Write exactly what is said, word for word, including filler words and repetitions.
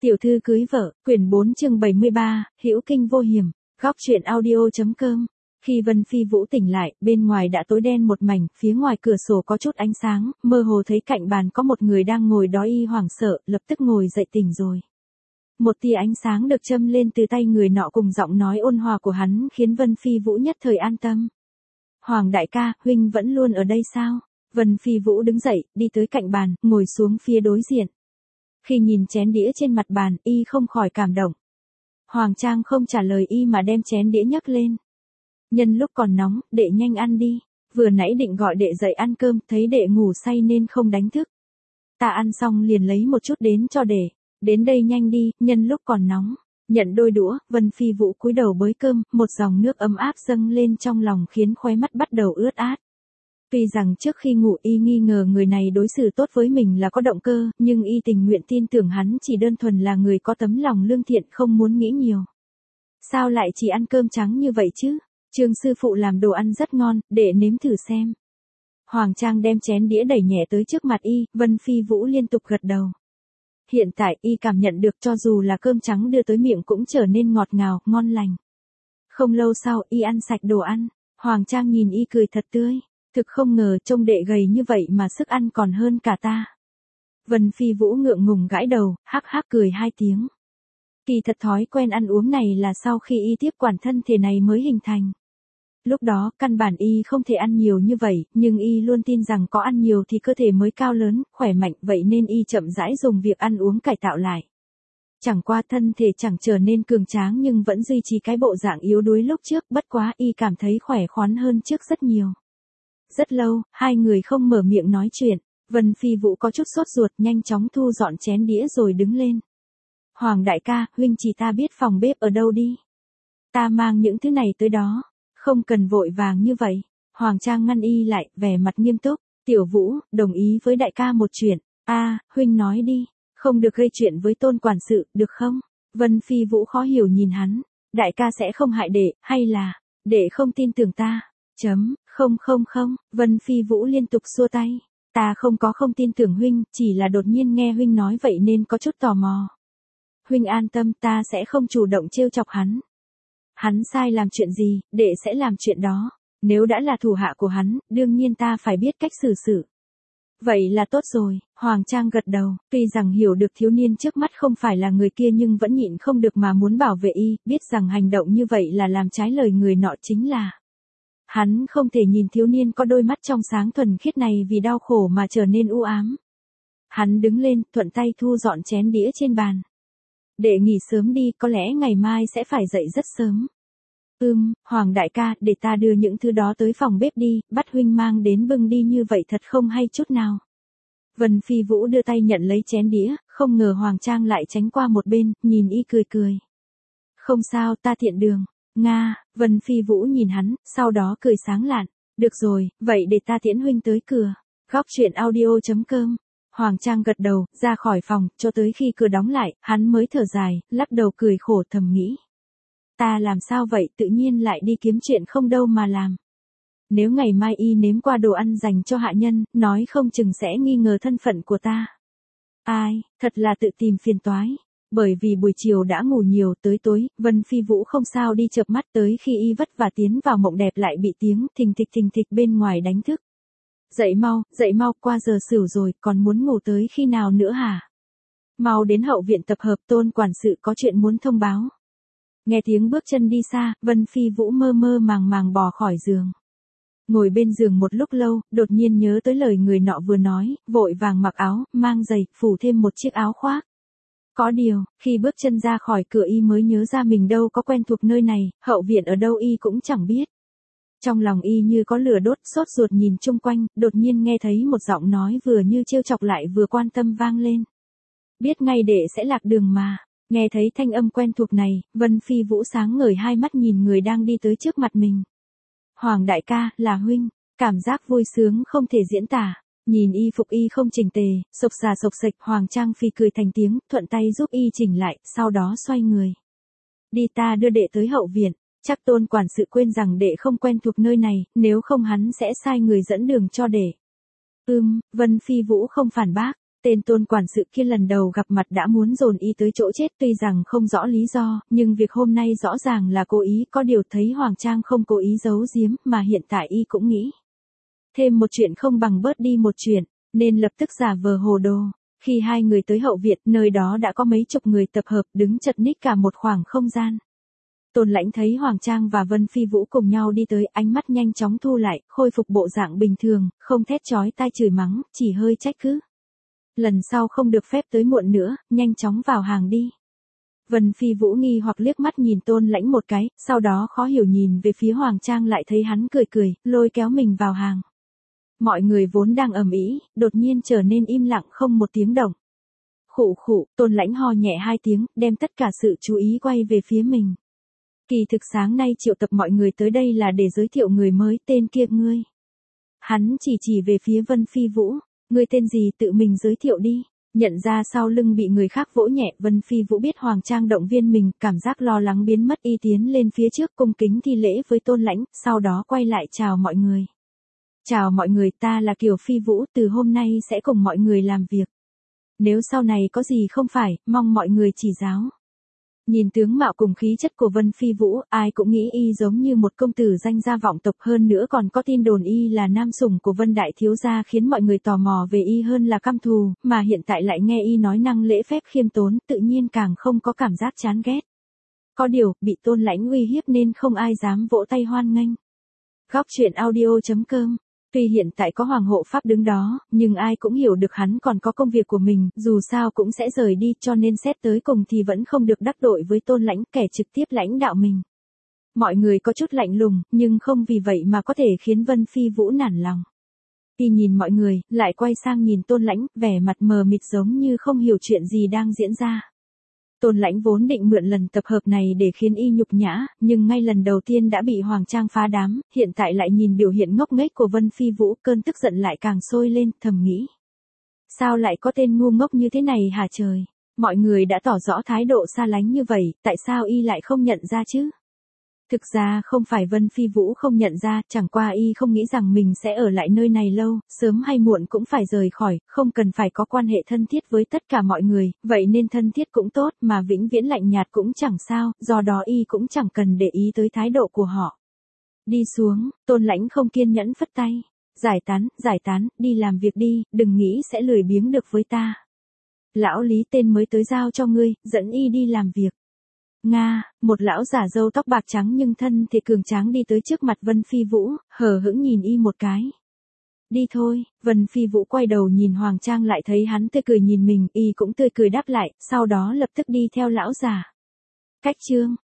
Tiểu thư cưới vợ, quyển bốn chương bảy mươi ba, hữu kinh vô hiểm, góc truyện audio.com. Khi Vân Phi Vũ tỉnh lại, bên ngoài đã tối đen một mảnh, phía ngoài cửa sổ có chút ánh sáng, mơ hồ thấy cạnh bàn có một người đang ngồi đó. Y hoảng sợ, lập tức ngồi dậy tỉnh rồi. Một tia ánh sáng được châm lên từ tay người nọ cùng giọng nói ôn hòa của hắn khiến Vân Phi Vũ nhất thời an tâm. Hoàng đại ca, huynh vẫn luôn ở đây sao? Vân Phi Vũ đứng dậy, đi tới cạnh bàn, ngồi xuống phía đối diện. Khi nhìn chén đĩa trên mặt bàn, y không khỏi cảm động. Hoàng Trang không trả lời y mà đem chén đĩa nhấc lên. Nhân lúc còn nóng, đệ nhanh ăn đi. Vừa nãy định gọi đệ dậy ăn cơm, thấy đệ ngủ say nên không đánh thức. Ta ăn xong liền lấy một chút đến cho đệ. Đến đây nhanh đi, nhân lúc còn nóng. Nhận đôi đũa, Vân Phi Vũ cúi đầu bới cơm, một dòng nước ấm áp dâng lên trong lòng khiến khóe mắt bắt đầu ướt át. Tuy rằng trước khi ngủ y nghi ngờ người này đối xử tốt với mình là có động cơ, nhưng y tình nguyện tin tưởng hắn chỉ đơn thuần là người có tấm lòng lương thiện không muốn nghĩ nhiều. Sao lại chỉ ăn cơm trắng như vậy chứ? Trương sư phụ làm đồ ăn rất ngon, để nếm thử xem. Hoàng Trang đem chén đĩa đẩy nhẹ tới trước mặt y, Vân Phi Vũ liên tục gật đầu. Hiện tại y cảm nhận được cho dù là cơm trắng đưa tới miệng cũng trở nên ngọt ngào, ngon lành. Không lâu sau y ăn sạch đồ ăn, Hoàng Trang nhìn y cười thật tươi. Thực không ngờ trông đệ gầy như vậy mà sức ăn còn hơn cả ta. Vân Phi Vũ ngượng ngùng gãi đầu, hắc hắc cười hai tiếng. Kỳ thật thói quen ăn uống này là sau khi y tiếp quản thân thể này mới hình thành. Lúc đó căn bản y không thể ăn nhiều như vậy, nhưng y luôn tin rằng có ăn nhiều thì cơ thể mới cao lớn, khỏe mạnh, vậy nên y chậm rãi dùng việc ăn uống cải tạo lại. Chẳng qua thân thể chẳng trở nên cường tráng nhưng vẫn duy trì cái bộ dạng yếu đuối lúc trước, bất quá y cảm thấy khỏe khoắn hơn trước rất nhiều. Rất lâu, hai người không mở miệng nói chuyện, Vân Phi Vũ có chút sốt ruột nhanh chóng thu dọn chén đĩa rồi đứng lên. Hoàng đại ca, huynh chỉ ta biết phòng bếp ở đâu đi. Ta mang những thứ này tới đó, không cần vội vàng như vậy. Hoàng Trang ngăn y lại, vẻ mặt nghiêm túc, Tiểu Vũ, đồng ý với đại ca một chuyện. A, à, huynh nói đi, không được gây chuyện với Tôn quản sự, được không? Vân Phi Vũ khó hiểu nhìn hắn, đại ca sẽ không hại đệ, hay là, đệ không tin tưởng ta? Chấm, không không không, Vân Phi Vũ liên tục xua tay. Ta không có không tin tưởng huynh, chỉ là đột nhiên nghe huynh nói vậy nên có chút tò mò. Huynh an tâm, ta sẽ không chủ động trêu chọc hắn. Hắn sai làm chuyện gì, đệ sẽ làm chuyện đó. Nếu đã là thủ hạ của hắn, đương nhiên ta phải biết cách xử sự. Vậy là tốt rồi, Hoàng Trang gật đầu, tuy rằng hiểu được thiếu niên trước mắt không phải là người kia nhưng vẫn nhịn không được mà muốn bảo vệ y, biết rằng hành động như vậy là làm trái lời người nọ chính là. Hắn không thể nhìn thiếu niên có đôi mắt trong sáng thuần khiết này vì đau khổ mà trở nên u ám. Hắn đứng lên, thuận tay thu dọn chén đĩa trên bàn. Để nghỉ sớm đi, có lẽ ngày mai sẽ phải dậy rất sớm. Ừm, Hoàng đại ca, để ta đưa những thứ đó tới phòng bếp đi, bắt huynh mang đến bưng đi như vậy thật không hay chút nào. Vân Phi Vũ đưa tay nhận lấy chén đĩa, không ngờ Hoàng Trang lại tránh qua một bên, nhìn y cười cười. Không sao, ta tiện đường. Nga, Vân Phi Vũ nhìn hắn, sau đó cười sáng lạn. Được rồi, vậy để ta tiễn huynh tới cửa. Góc truyện audio.com. Hoàng Trang gật đầu, ra khỏi phòng, cho tới khi cửa đóng lại, hắn mới thở dài, lắc đầu cười khổ thầm nghĩ. Ta làm sao vậy, tự nhiên lại đi kiếm chuyện không đâu mà làm. Nếu ngày mai y nếm qua đồ ăn dành cho hạ nhân, nói không chừng sẽ nghi ngờ thân phận của ta. Ai, thật là tự tìm phiền toái. Bởi vì buổi chiều đã ngủ nhiều, tới tối, Vân Phi Vũ không sao đi chợp mắt, tới khi y vất vả tiến vào mộng đẹp lại bị tiếng thình thịch thình thịch bên ngoài đánh thức. Dậy mau, dậy mau, qua giờ sửu rồi, còn muốn ngủ tới khi nào nữa hả? Mau đến hậu viện tập hợp, Tôn quản sự có chuyện muốn thông báo. Nghe tiếng bước chân đi xa, Vân Phi Vũ mơ mơ màng màng bò khỏi giường. Ngồi bên giường một lúc lâu, đột nhiên nhớ tới lời người nọ vừa nói, vội vàng mặc áo, mang giày, phủ thêm một chiếc áo khoác. Có điều, khi bước chân ra khỏi cửa y mới nhớ ra mình đâu có quen thuộc nơi này, hậu viện ở đâu y cũng chẳng biết. Trong lòng y như có lửa đốt, sốt ruột nhìn chung quanh, đột nhiên nghe thấy một giọng nói vừa như trêu chọc lại vừa quan tâm vang lên. Biết ngay đệ sẽ lạc đường mà. Nghe thấy thanh âm quen thuộc này, Vân Phi Vũ sáng ngời hai mắt nhìn người đang đi tới trước mặt mình. Hoàng đại ca, là huynh, cảm giác vui sướng không thể diễn tả. Nhìn y phục y không chỉnh tề, sộc xà sộc sạch, Hoàng Trang Phi cười thành tiếng, thuận tay giúp y chỉnh lại, sau đó xoay người. Đi, ta đưa đệ tới hậu viện, chắc Tôn quản sự quên rằng đệ không quen thuộc nơi này, nếu không hắn sẽ sai người dẫn đường cho đệ. Ừm, Vân Phi Vũ không phản bác, Tên Tôn quản sự kia lần đầu gặp mặt đã muốn dồn y tới chỗ chết, tuy rằng không rõ lý do, nhưng việc hôm nay rõ ràng là cố ý, có điều thấy Hoàng Trang không cố ý giấu giếm, mà hiện tại y cũng nghĩ. Thêm một chuyện không bằng bớt đi một chuyện, nên lập tức giả vờ hồ đồ. Khi hai người tới hậu viện, nơi đó đã có mấy chục người tập hợp, đứng chật ních cả một khoảng không gian. Tôn Lãnh thấy Hoàng Trang và Vân Phi Vũ cùng nhau đi tới, ánh mắt nhanh chóng thu lại, khôi phục bộ dạng bình thường, không thét chói tai chửi mắng, chỉ hơi trách cứ. Lần sau không được phép tới muộn nữa, nhanh chóng vào hàng đi. Vân Phi Vũ nghi hoặc liếc mắt nhìn Tôn Lãnh một cái, sau đó khó hiểu nhìn về phía Hoàng Trang, lại thấy hắn cười cười, lôi kéo mình vào hàng. Mọi người vốn đang ầm ĩ, đột nhiên trở nên im lặng không một tiếng động. Khụ khụ, Tôn Lãnh ho nhẹ hai tiếng, đem tất cả sự chú ý quay về phía mình. Kỳ thực sáng nay triệu tập mọi người tới đây là để giới thiệu người mới, tên kia ngươi. Hắn chỉ chỉ về phía Vân Phi Vũ, ngươi tên gì tự mình giới thiệu đi. Nhận ra sau lưng bị người khác vỗ nhẹ, Vân Phi Vũ biết Hoàng Trang động viên mình, cảm giác lo lắng biến mất, y tiến lên phía trước cung kính thi lễ với Tôn Lãnh, sau đó quay lại chào mọi người. Chào mọi người, ta là Kiều Phi Vũ, từ hôm nay sẽ cùng mọi người làm việc. Nếu sau này có gì không phải, mong mọi người chỉ giáo. Nhìn tướng mạo cùng khí chất của Vân Phi Vũ, ai cũng nghĩ y giống như một công tử danh gia vọng tộc, hơn nữa còn có tin đồn y là nam sủng của Vân đại thiếu gia, khiến mọi người tò mò về y hơn là căm thù, mà hiện tại lại nghe y nói năng lễ phép khiêm tốn, tự nhiên càng không có cảm giác chán ghét. Có điều, bị Tôn Lãnh uy hiếp nên không ai dám vỗ tay hoan nghênh. Góc truyện audio chấm com. Tuy hiện tại có Hoàng hộ pháp đứng đó, nhưng ai cũng hiểu được hắn còn có công việc của mình, dù sao cũng sẽ rời đi, cho nên xét tới cùng thì vẫn không được đắc tội với Tôn Lãnh, kẻ trực tiếp lãnh đạo mình. Mọi người có chút lạnh lùng, nhưng không vì vậy mà có thể khiến Vân Phi Vũ nản lòng. Y nhìn mọi người, lại quay sang nhìn Tôn Lãnh, vẻ mặt mờ mịt giống như không hiểu chuyện gì đang diễn ra. Tôn Lãnh vốn định mượn lần tập hợp này để khiến y nhục nhã, nhưng ngay lần đầu tiên đã bị Hoàng Trang phá đám, hiện tại lại nhìn biểu hiện ngốc nghếch của Vân Phi Vũ, cơn tức giận lại càng sôi lên, thầm nghĩ. Sao lại có tên ngu ngốc như thế này hả trời? Mọi người đã tỏ rõ thái độ xa lánh như vậy, tại sao y lại không nhận ra chứ? Thực ra không phải Vân Phi Vũ không nhận ra, chẳng qua y không nghĩ rằng mình sẽ ở lại nơi này lâu, sớm hay muộn cũng phải rời khỏi, không cần phải có quan hệ thân thiết với tất cả mọi người, vậy nên thân thiết cũng tốt, mà vĩnh viễn lạnh nhạt cũng chẳng sao, do đó y cũng chẳng cần để ý tới thái độ của họ. Đi xuống, Tôn Lãnh không kiên nhẫn phất tay. Giải tán, giải tán, đi làm việc đi, đừng nghĩ sẽ lười biếng được với ta. Lão Lý tên mới tới giao cho ngươi, dẫn y đi làm việc. Nga, một lão giả râu tóc bạc trắng nhưng thân thì cường tráng đi tới trước mặt Vân Phi Vũ, hờ hững nhìn y một cái. Đi thôi, Vân Phi Vũ quay đầu nhìn Hoàng Trang, lại thấy hắn tươi cười nhìn mình, y cũng tươi cười đáp lại, sau đó lập tức đi theo lão giả. Cách chương